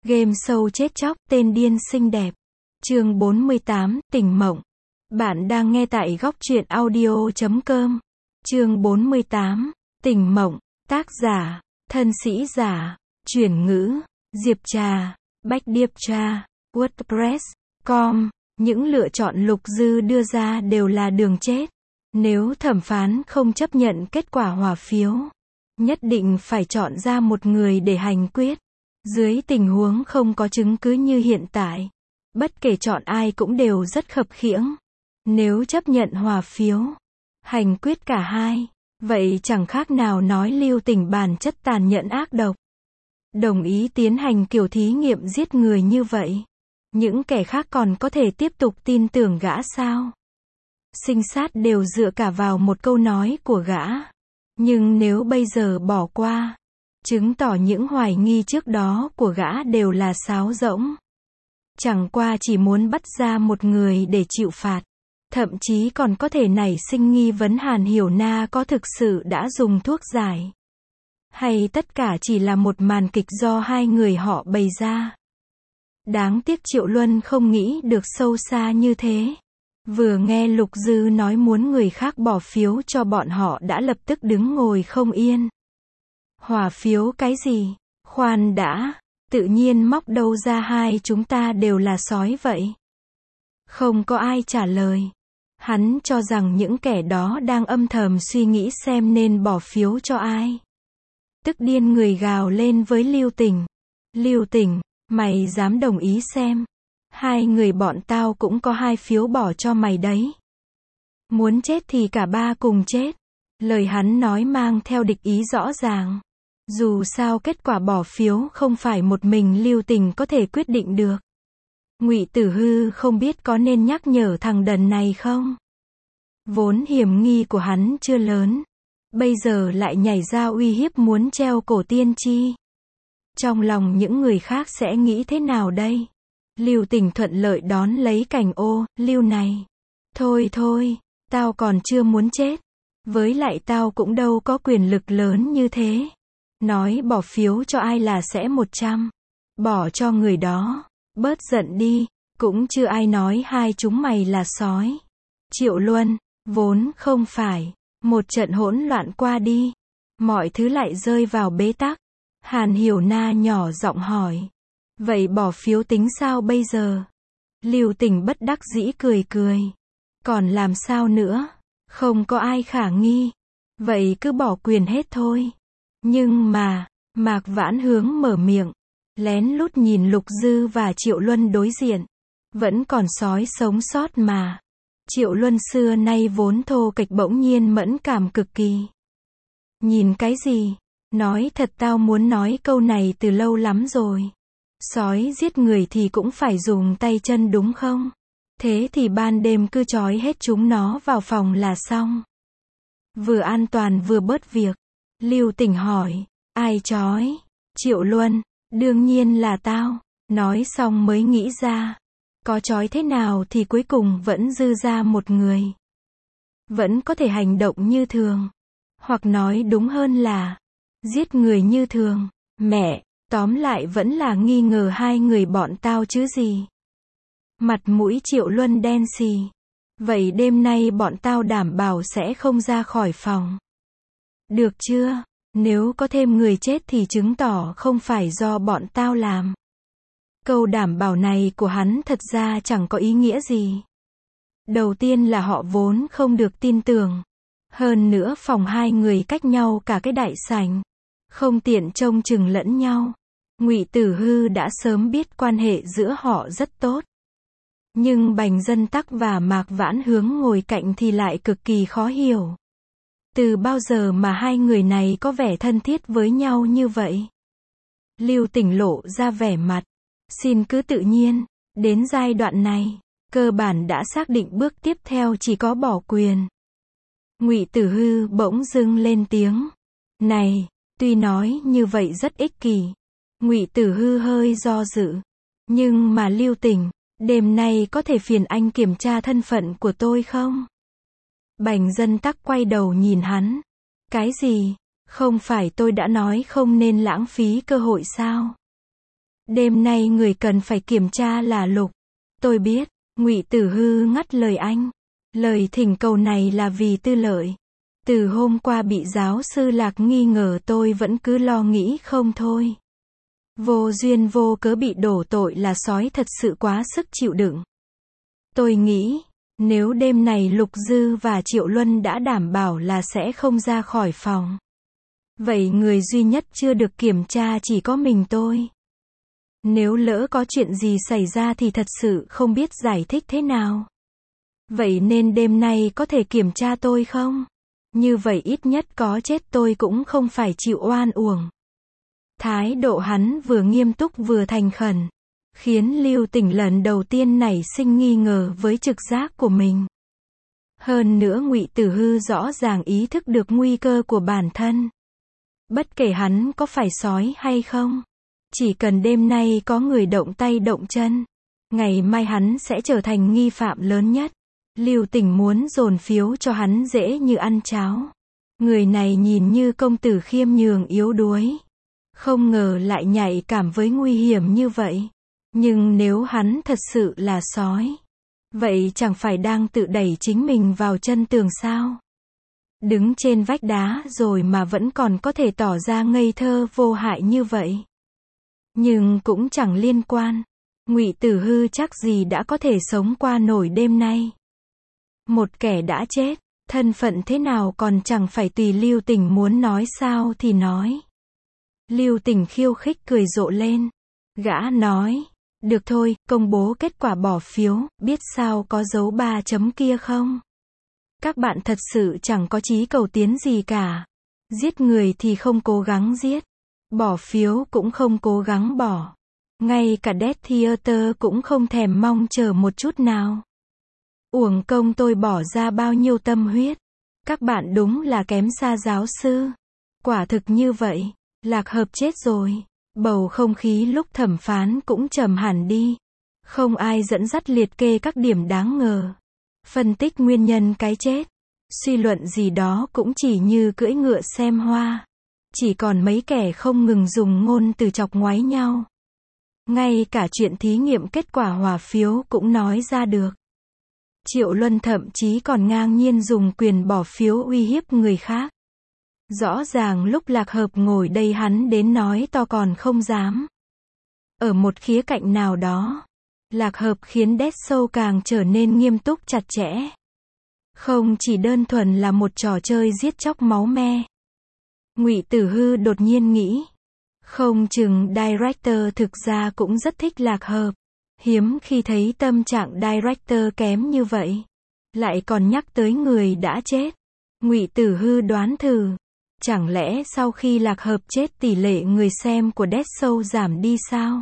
Game show chết chóc, tên điên xinh đẹp. Chương 48, tỉnh mộng. Bạn đang nghe tại góc truyện audio.com. Chương 48, tỉnh mộng. Tác giả, thân sĩ giả, chuyển ngữ, Diệp Trà, Bách Điệp Trà, WordPress.com. Những lựa chọn Lục Dư đưa ra đều là đường chết. Nếu thẩm phán không chấp nhận kết quả hòa phiếu, nhất định phải chọn ra một người để hành quyết. Dưới tình huống không có chứng cứ như hiện tại, bất kể chọn ai cũng đều rất khập khiễng. Nếu chấp nhận hòa phiếu, hành quyết cả hai, vậy chẳng khác nào nói Lưu Tỉnh bản chất tàn nhẫn ác độc. Đồng ý tiến hành kiểu thí nghiệm giết người như vậy, những kẻ khác còn có thể tiếp tục tin tưởng gã sao? Sinh sát đều dựa cả vào một câu nói của gã. Nhưng nếu bây giờ bỏ qua, chứng tỏ những hoài nghi trước đó của gã đều là sáo rỗng. Chẳng qua chỉ muốn bắt ra một người để chịu phạt. Thậm chí còn có thể nảy sinh nghi vấn Hàn Hiểu Na có thực sự đã dùng thuốc giải, hay tất cả chỉ là một màn kịch do hai người họ bày ra. Đáng tiếc Triệu Luân không nghĩ được sâu xa như thế. Vừa nghe Lục Dư nói muốn người khác bỏ phiếu cho bọn họ đã lập tức đứng ngồi không yên. Hòa phiếu cái gì? Khoan đã, tự nhiên móc đâu ra hai chúng ta đều là sói vậy? Không có ai trả lời. Hắn cho rằng những kẻ đó đang âm thầm suy nghĩ xem nên bỏ phiếu cho ai. Tức điên người gào lên với Lưu Tỉnh. Lưu Tỉnh, mày dám đồng ý xem? Hai người bọn tao cũng có 2 phiếu bỏ cho mày đấy. Muốn chết thì cả ba cùng chết. Lời hắn nói mang theo địch ý rõ ràng. Dù sao kết quả bỏ phiếu không phải một mình Lưu Tỉnh có thể quyết định được. Ngụy Tử Hư không biết có nên nhắc nhở thằng đần này không? Vốn hiểm nghi của hắn chưa lớn, bây giờ lại nhảy ra uy hiếp muốn treo cổ Tiên Tri. Trong lòng những người khác sẽ nghĩ thế nào đây? Lưu Tỉnh thuận lợi đón lấy cảnh ô, Lưu này. Thôi thôi, tao còn chưa muốn chết. Với lại tao cũng đâu có quyền lực lớn như thế. Nói bỏ phiếu cho ai là sẽ 100. Bỏ cho người đó. Bớt giận đi, cũng chưa ai nói hai chúng mày là sói. Triệu Luân, vốn không phải. Một trận hỗn loạn qua đi, mọi thứ lại rơi vào bế tắc. Hàn Hiểu Na nhỏ giọng hỏi. Vậy bỏ phiếu tính sao bây giờ? Lưu Tỉnh bất đắc dĩ cười cười. Còn làm sao nữa? Không có ai khả nghi. Vậy cứ bỏ quyền hết thôi. Nhưng mà, Mạc Vãn Hướng mở miệng, lén lút nhìn Lục Dư và Triệu Luân đối diện. Vẫn còn sói sống sót mà. Triệu Luân xưa nay vốn thô kệch bỗng nhiên mẫn cảm cực kỳ. Nhìn cái gì? Nói thật tao muốn nói câu này từ lâu lắm rồi. Sói giết người thì cũng phải dùng tay chân đúng không? Thế thì ban đêm cứ trói hết chúng nó vào phòng là xong. Vừa an toàn vừa bớt việc. Lưu Tỉnh hỏi, ai trói? Triệu Luân, đương nhiên là tao. Nói xong mới nghĩ ra, có trói thế nào thì cuối cùng vẫn dư ra một người. Vẫn có thể hành động như thường. Hoặc nói đúng hơn là, giết người như thường. Mẹ, tóm lại vẫn là nghi ngờ hai người bọn tao chứ gì. Mặt mũi Triệu Luân đen xì. Vậy đêm nay bọn tao đảm bảo sẽ không ra khỏi phòng. Được chưa? Nếu có thêm người chết thì chứng tỏ không phải do bọn tao làm. Câu đảm bảo này của hắn thật ra chẳng có ý nghĩa gì. Đầu tiên là họ vốn không được tin tưởng. Hơn nữa phòng hai người cách nhau cả cái đại sảnh. Không tiện trông chừng lẫn nhau. Ngụy Tử Hư đã sớm biết quan hệ giữa họ rất tốt. Nhưng Bành Dân Tắc và Mạc Vãn Hướng ngồi cạnh thì lại cực kỳ khó hiểu. Từ bao giờ mà hai người này có vẻ thân thiết với nhau như vậy? Lưu Tỉnh lộ ra vẻ mặt. Xin cứ tự nhiên. Đến giai đoạn này, cơ bản đã xác định bước tiếp theo chỉ có bỏ quyền. Ngụy Tử Hư bỗng dưng lên tiếng. Này, tuy nói như vậy rất ích kỷ. Ngụy Tử Hư hơi do dự. Nhưng mà Lưu Tỉnh, đêm nay có thể phiền anh kiểm tra thân phận của tôi không? Bành Dân Tắc quay đầu nhìn hắn. Cái gì? Không phải tôi đã nói không nên lãng phí cơ hội sao? Đêm nay người cần phải kiểm tra là Lục. Tôi biết, Ngụy Tử Hư ngắt lời anh. Lời thỉnh cầu này là vì tư lợi. Từ hôm qua bị giáo sư Lạc nghi ngờ tôi vẫn cứ lo nghĩ không thôi. Vô duyên vô cớ bị đổ tội là sói thật sự quá sức chịu đựng. Tôi nghĩ, nếu đêm này Lục Dư và Triệu Luân đã đảm bảo là sẽ không ra khỏi phòng. Vậy người duy nhất chưa được kiểm tra chỉ có mình tôi. Nếu lỡ có chuyện gì xảy ra thì thật sự không biết giải thích thế nào. Vậy nên đêm nay có thể kiểm tra tôi không? Như vậy ít nhất có chết tôi cũng không phải chịu oan uổng. Thái độ hắn vừa nghiêm túc vừa thành khẩn, khiến Lưu Tỉnh lần đầu tiên nảy sinh nghi ngờ với trực giác của mình. Hơn nữa Ngụy Tử Hư rõ ràng ý thức được nguy cơ của bản thân. Bất kể hắn có phải sói hay không, chỉ cần đêm nay có người động tay động chân, ngày mai hắn sẽ trở thành nghi phạm lớn nhất. Lưu Tỉnh muốn dồn phiếu cho hắn dễ như ăn cháo. Người này nhìn như công tử khiêm nhường yếu đuối, không ngờ lại nhạy cảm với nguy hiểm như vậy. Nhưng nếu hắn thật sự là sói, vậy chẳng phải đang tự đẩy chính mình vào chân tường sao? Đứng trên vách đá rồi mà vẫn còn có thể tỏ ra ngây thơ vô hại như vậy. Nhưng cũng chẳng liên quan. Ngụy Tử Hư chắc gì đã có thể sống qua nổi đêm nay. Một kẻ đã chết, thân phận thế nào còn chẳng phải tùy Lưu Tỉnh muốn nói sao thì nói. Lưu Tỉnh khiêu khích cười rộ lên. Gã nói, được thôi, công bố kết quả bỏ phiếu, biết sao có dấu 3 chấm kia không? Các bạn thật sự chẳng có chí cầu tiến gì cả. Giết người thì không cố gắng giết. Bỏ phiếu cũng không cố gắng bỏ. Ngay cả Death Theater cũng không thèm mong chờ một chút nào. Uổng công tôi bỏ ra bao nhiêu tâm huyết. Các bạn đúng là kém xa giáo sư. Quả thực như vậy, Lạc Hợp chết rồi. Bầu không khí lúc thẩm phán cũng trầm hẳn đi. Không ai dẫn dắt liệt kê các điểm đáng ngờ. Phân tích nguyên nhân cái chết. Suy luận gì đó cũng chỉ như cưỡi ngựa xem hoa. Chỉ còn mấy kẻ không ngừng dùng ngôn từ chọc ngoáy nhau. Ngay cả chuyện thí nghiệm kết quả hòa phiếu cũng nói ra được. Triệu Luân thậm chí còn ngang nhiên dùng quyền bỏ phiếu uy hiếp người khác. Rõ ràng lúc Lạc Hợp ngồi đây hắn đến nói to còn không dám. Ở một khía cạnh nào đó, Lạc Hợp khiến Death Show càng trở nên nghiêm túc chặt chẽ. Không chỉ đơn thuần là một trò chơi giết chóc máu me. Ngụy Tử Hư đột nhiên nghĩ, không chừng director thực ra cũng rất thích Lạc Hợp. Hiếm khi thấy tâm trạng director kém như vậy. Lại còn nhắc tới người đã chết. Ngụy Tử Hư đoán thử. Chẳng lẽ sau khi Lạc Hợp chết tỷ lệ người xem của Death Show giảm đi sao?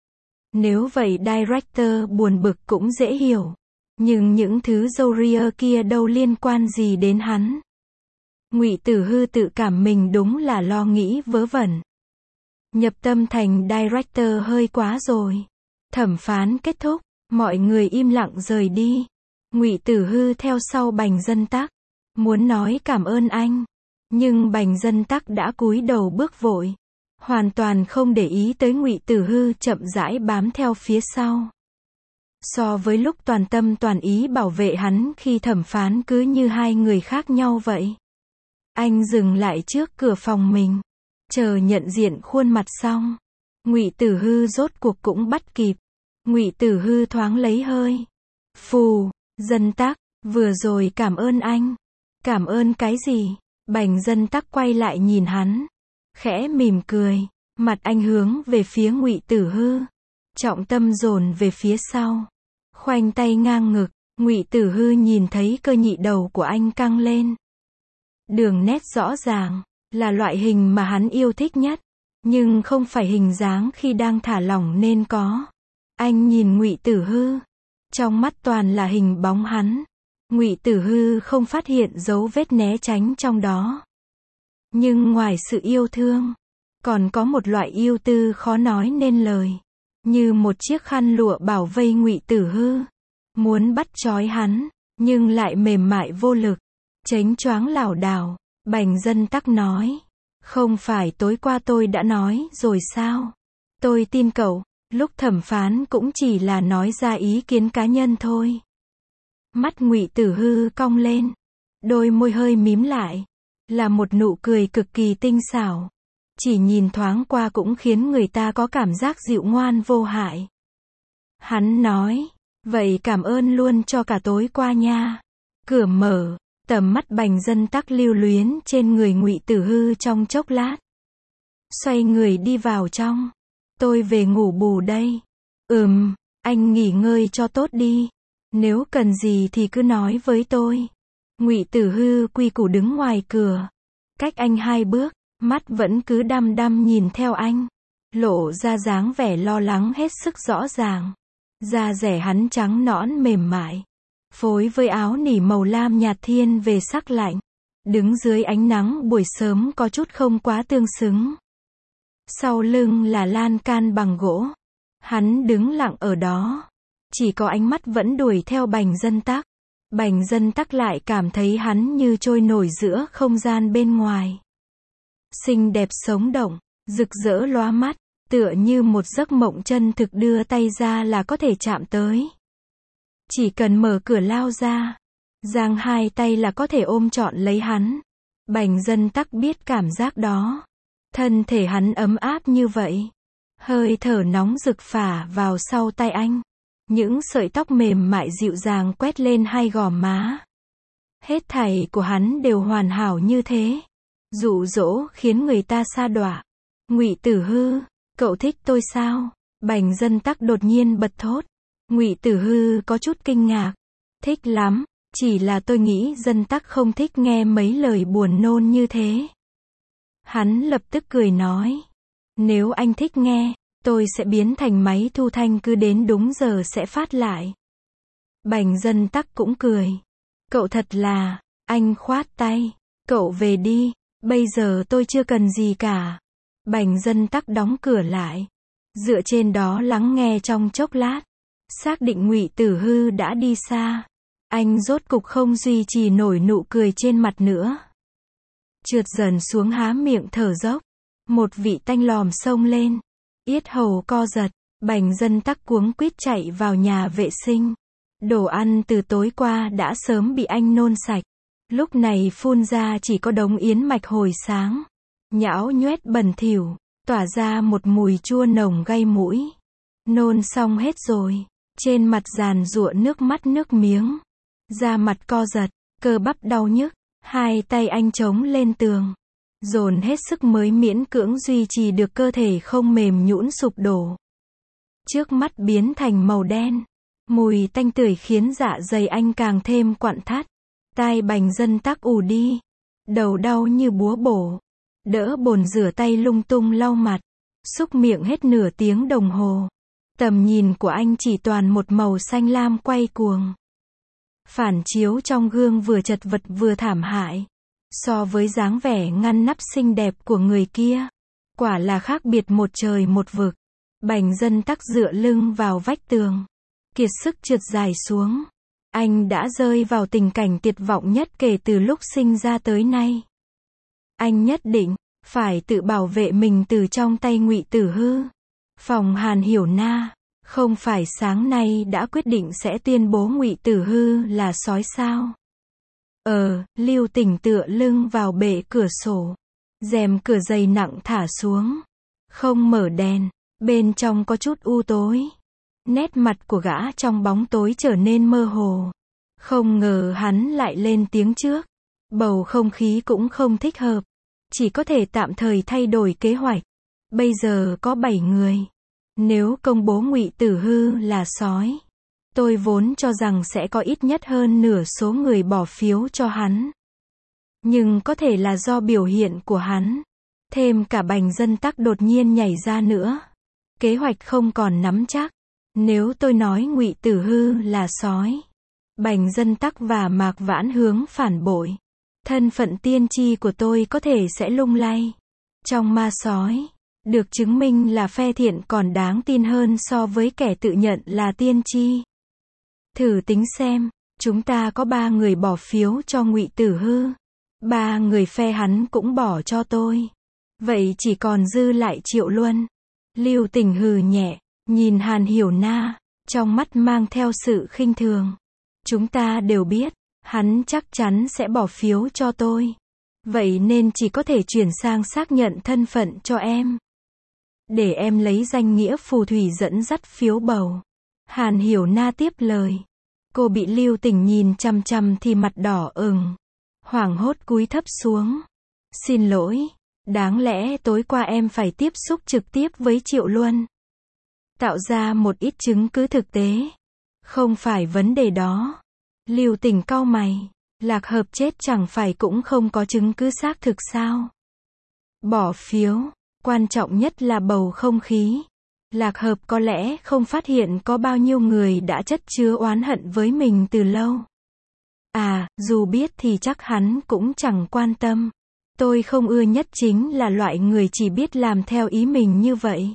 Nếu vậy director buồn bực cũng dễ hiểu. Nhưng những thứ râu ria kia đâu liên quan gì đến hắn. Ngụy Tử Hư tự cảm mình đúng là lo nghĩ vớ vẩn. Nhập tâm thành director hơi quá rồi. Thẩm phán kết thúc, mọi người im lặng rời đi. Ngụy Tử Hư theo sau Bành Dân Tắc, muốn nói cảm ơn anh, nhưng Bành Dân Tắc đã cúi đầu bước vội, hoàn toàn không để ý tới Ngụy Tử Hư chậm rãi bám theo phía sau. So với lúc toàn tâm toàn ý bảo vệ hắn khi thẩm phán cứ như hai người khác nhau vậy. Anh dừng lại trước cửa phòng mình, chờ nhận diện khuôn mặt xong. Ngụy Tử Hư rốt cuộc cũng bắt kịp. Ngụy Tử Hư thoáng lấy hơi. Phù, Dân Tắc, vừa rồi cảm ơn anh. Cảm ơn cái gì? Bành Dân Tắc quay lại nhìn hắn, khẽ mỉm cười, mặt anh hướng về phía Ngụy Tử Hư, trọng tâm dồn về phía sau, khoanh tay ngang ngực. Ngụy Tử Hư nhìn thấy cơ nhị đầu của anh căng lên. Đường nét rõ ràng, là loại hình mà hắn yêu thích nhất, nhưng không phải hình dáng khi đang thả lỏng nên có. Anh nhìn Ngụy Tử Hư, trong mắt toàn là hình bóng hắn. Ngụy Tử Hư không phát hiện dấu vết né tránh trong đó. Nhưng ngoài sự yêu thương, còn có một loại yêu tư khó nói nên lời, như một chiếc khăn lụa bảo vây Ngụy Tử Hư, muốn bắt trói hắn, nhưng lại mềm mại vô lực, chánh choáng lảo đảo. Bành Dân Tắc nói, không phải tối qua tôi đã nói rồi sao? Tôi tin cậu. Lúc thẩm phán cũng chỉ là nói ra ý kiến cá nhân thôi. Mắt Ngụy Tử Hư cong lên, đôi môi hơi mím lại, là một nụ cười cực kỳ tinh xảo. Chỉ nhìn thoáng qua cũng khiến người ta có cảm giác dịu ngoan vô hại. Hắn nói, vậy cảm ơn luôn cho cả tối qua nha. Cửa mở, tầm mắt Bành Dân Tắc lưu luyến trên người Ngụy Tử Hư trong chốc lát. Xoay người đi vào trong. Tôi về ngủ bù đây. Anh nghỉ ngơi cho tốt đi. Nếu cần gì thì cứ nói với tôi. Ngụy Tử Hư quy củ đứng ngoài cửa. Cách anh 2 bước, mắt vẫn cứ đăm đăm nhìn theo anh. Lộ ra dáng vẻ lo lắng hết sức rõ ràng. Da dẻ hắn trắng nõn mềm mại. Phối với áo nỉ màu lam nhạt thiên về sắc lạnh. Đứng dưới ánh nắng buổi sớm có chút không quá tương xứng. Sau lưng là lan can bằng gỗ. Hắn đứng lặng ở đó. Chỉ có ánh mắt vẫn đuổi theo Bành Dân Tắc. Bành Dân Tắc lại cảm thấy hắn như trôi nổi giữa không gian bên ngoài. Xinh đẹp sống động, rực rỡ lóa mắt, tựa như một giấc mộng chân thực đưa tay ra là có thể chạm tới. Chỉ cần mở cửa lao ra, giang 2 tay là có thể ôm trọn lấy hắn. Bành Dân Tắc biết cảm giác đó. Thân thể hắn ấm áp như vậy. Hơi thở nóng rực phả vào sau tay anh. Những sợi tóc mềm mại dịu dàng quét lên 2 gò má. Hết thảy của hắn đều hoàn hảo như thế. Dụ dỗ khiến người ta sa đọa. Ngụy Tử Hư, cậu thích tôi sao? Bành Dân Tắc đột nhiên bật thốt. Ngụy Tử Hư có chút kinh ngạc. Thích lắm, chỉ là tôi nghĩ Dân Tắc không thích nghe mấy lời buồn nôn như thế. Hắn lập tức cười nói. Nếu anh thích nghe, tôi sẽ biến thành máy thu thanh cứ đến đúng giờ sẽ phát lại. Bành Dân Tắc cũng cười. Cậu thật là, anh khoát tay. Cậu về đi, bây giờ tôi chưa cần gì cả. Bành Dân Tắc đóng cửa lại. Dựa trên đó lắng nghe trong chốc lát. Xác định Ngụy Tử Hư đã đi xa. Anh rốt cục không duy trì nổi nụ cười trên mặt nữa. Trượt dần xuống há miệng thở dốc. Một vị tanh lòm xông lên. Yết hầu co giật. Bành Dân Tắc cuống quýt chạy vào nhà vệ sinh. Đồ ăn từ tối qua đã sớm bị anh nôn sạch. Lúc này phun ra chỉ có đống yến mạch hồi sáng. Nhão nhoét bẩn thỉu, tỏa ra một mùi chua nồng gây mũi. Nôn xong hết rồi. Trên mặt giàn giụa nước mắt nước miếng. Da mặt co giật, cơ bắp đau nhức. 2 tay anh chống lên tường. Dồn hết sức mới miễn cưỡng duy trì được cơ thể không mềm nhũn sụp đổ. Trước mắt biến thành màu đen. Mùi tanh tưởi khiến dạ dày anh càng thêm quặn thắt. Tai Bành Dân Tắc ù đi. Đầu đau như búa bổ. Đỡ bồn rửa tay lung tung lau mặt. Xúc miệng hết nửa tiếng đồng hồ. Tầm nhìn của anh chỉ toàn một màu xanh lam quay cuồng. Phản chiếu trong gương vừa chật vật vừa thảm hại. So với dáng vẻ ngăn nắp xinh đẹp của người kia, quả là khác biệt một trời một vực. Bành Dân Tắc dựa lưng vào vách tường. Kiệt sức trượt dài xuống. Anh đã rơi vào tình cảnh tuyệt vọng nhất kể từ lúc sinh ra tới nay. Anh nhất định phải tự bảo vệ mình từ trong tay Ngụy Tử Hư. Phòng Hàn Hiểu Na, không phải sáng nay đã quyết định sẽ tuyên bố Ngụy Tử Hư là sói sao? Lưu Tỉnh tựa lưng vào bệ cửa sổ. Rèm cửa dày nặng thả xuống. Không mở đèn, bên trong có chút u tối. Nét mặt của gã trong bóng tối trở nên mơ hồ. Không ngờ hắn lại lên tiếng trước. Bầu không khí cũng không thích hợp. Chỉ có thể tạm thời thay đổi kế hoạch. Bây giờ có 7 người. Nếu công bố Ngụy Tử Hư là sói, tôi vốn cho rằng sẽ có ít nhất hơn nửa số người bỏ phiếu cho hắn. Nhưng có thể là do biểu hiện của hắn. Thêm cả Bành Dân Tắc đột nhiên nhảy ra nữa. Kế hoạch không còn nắm chắc. Nếu tôi nói Ngụy Tử Hư là sói, Bành Dân Tắc và Mạc Vãn hướng phản bội. Thân phận tiên tri của tôi có thể sẽ lung lay. Trong ma sói, được chứng minh là phe thiện còn đáng tin hơn so với kẻ tự nhận là tiên tri. Thử tính xem, chúng ta có 3 người bỏ phiếu cho Ngụy Tử Hư. 3 người phe hắn cũng bỏ cho tôi. Vậy chỉ còn dư lại Triệu Luân. Lưu Tỉnh hừ nhẹ. Nhìn Hàn Hiểu Na, trong mắt mang theo sự khinh thường. Chúng ta đều biết, hắn chắc chắn sẽ bỏ phiếu cho tôi. Vậy nên chỉ có thể chuyển sang xác nhận thân phận cho em. Để em lấy danh nghĩa phù thủy dẫn dắt phiếu bầu. Hàn Hiểu Na tiếp lời. Cô bị Lưu Tỉnh nhìn chằm chằm thì mặt đỏ ửng. Hoảng hốt cúi thấp xuống. Xin lỗi, đáng lẽ tối qua em phải tiếp xúc trực tiếp với Triệu Luân. Tạo ra một ít chứng cứ thực tế. Không phải vấn đề đó. Lưu Tỉnh cau mày. Lạc Hợp chết chẳng phải cũng không có chứng cứ xác thực sao? Bỏ phiếu, quan trọng nhất là bầu không khí. Lạc Hợp có lẽ không phát hiện có bao nhiêu người đã chất chứa oán hận với mình từ lâu. À, dù biết thì chắc hắn cũng chẳng quan tâm. Tôi không ưa nhất chính là loại người chỉ biết làm theo ý mình như vậy.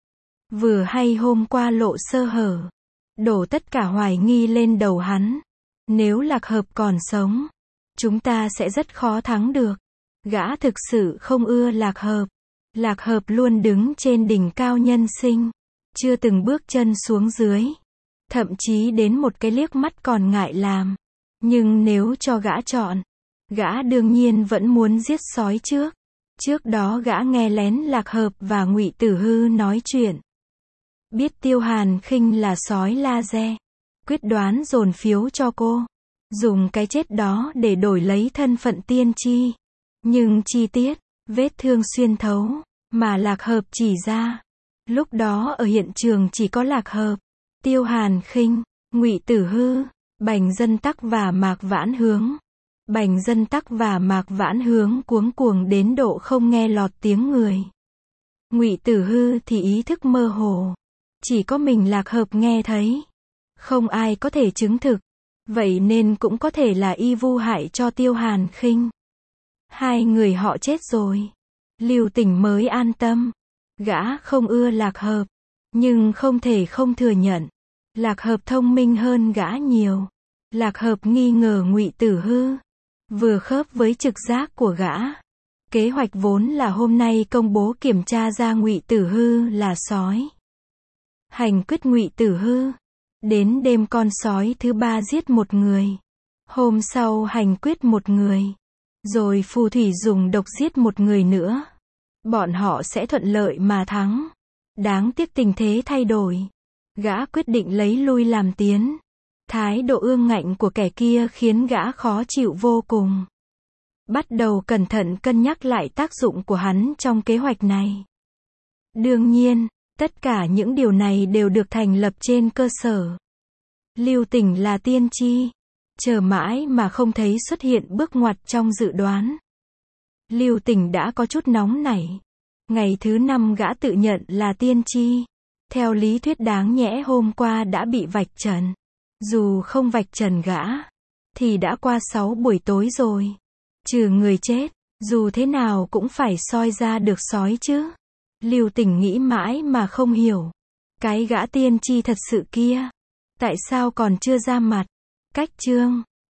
Vừa hay hôm qua lộ sơ hở, đổ tất cả hoài nghi lên đầu hắn. Nếu Lạc Hợp còn sống, chúng ta sẽ rất khó thắng được. Gã thực sự không ưa Lạc Hợp. Lạc Hợp luôn đứng trên đỉnh cao nhân sinh, chưa từng bước chân xuống dưới. Thậm chí đến một cái liếc mắt còn ngại làm. Nhưng nếu cho gã chọn, gã đương nhiên vẫn muốn giết sói trước. Trước đó gã nghe lén Lạc Hợp và Ngụy Tử Hư nói chuyện. Biết Tiêu Hàn Khinh là sói laser, quyết đoán dồn phiếu cho cô. Dùng cái chết đó để đổi lấy thân phận tiên tri. Nhưng chi tiết, vết thương xuyên thấu, mà Lạc Hợp chỉ ra. Lúc đó ở hiện trường chỉ có Lạc Hợp, Tiêu Hàn Khinh, Ngụy Tử Hư, Bành Dân Tắc và Mạc Vãn Hướng. Bành Dân Tắc và Mạc Vãn Hướng cuống cuồng đến độ không nghe lọt tiếng người. Ngụy Tử Hư thì ý thức mơ hồ. Chỉ có mình Lạc Hợp nghe thấy. Không ai có thể chứng thực. Vậy nên cũng có thể là y vu hại cho Tiêu Hàn Khinh. Hai người họ chết rồi. Lưu Tỉnh mới an tâm. Gã không ưa Lạc Hợp. Nhưng không thể không thừa nhận. Lạc Hợp thông minh hơn gã nhiều. Lạc Hợp nghi ngờ Ngụy Tử Hư. Vừa khớp với trực giác của gã. Kế hoạch vốn là hôm nay công bố kiểm tra ra Ngụy Tử Hư là sói. Hành quyết Ngụy Tử Hư. Đến đêm con sói thứ 3 giết một người. Hôm sau hành quyết một người. Rồi phù thủy dùng độc giết một người nữa. Bọn họ sẽ thuận lợi mà thắng. Đáng tiếc tình thế thay đổi. Gã quyết định lấy lui làm tiến. Thái độ ương ngạnh của kẻ kia khiến gã khó chịu vô cùng. Bắt đầu cẩn thận cân nhắc lại tác dụng của hắn trong kế hoạch này. Đương nhiên, tất cả những điều này đều được thành lập trên cơ sở. Lưu Tỉnh là tiên tri. Chờ mãi mà không thấy xuất hiện bước ngoặt trong dự đoán. Lưu Tỉnh đã có chút nóng nảy. Ngày thứ 5 gã tự nhận là tiên tri. Theo lý thuyết đáng nhẽ hôm qua đã bị vạch trần. Dù không vạch trần gã, thì đã qua 6 buổi tối rồi. Trừ người chết, dù thế nào cũng phải soi ra được sói chứ. Lưu Tỉnh nghĩ mãi mà không hiểu. Cái gã tiên tri thật sự kia, tại sao còn chưa ra mặt? Cách chương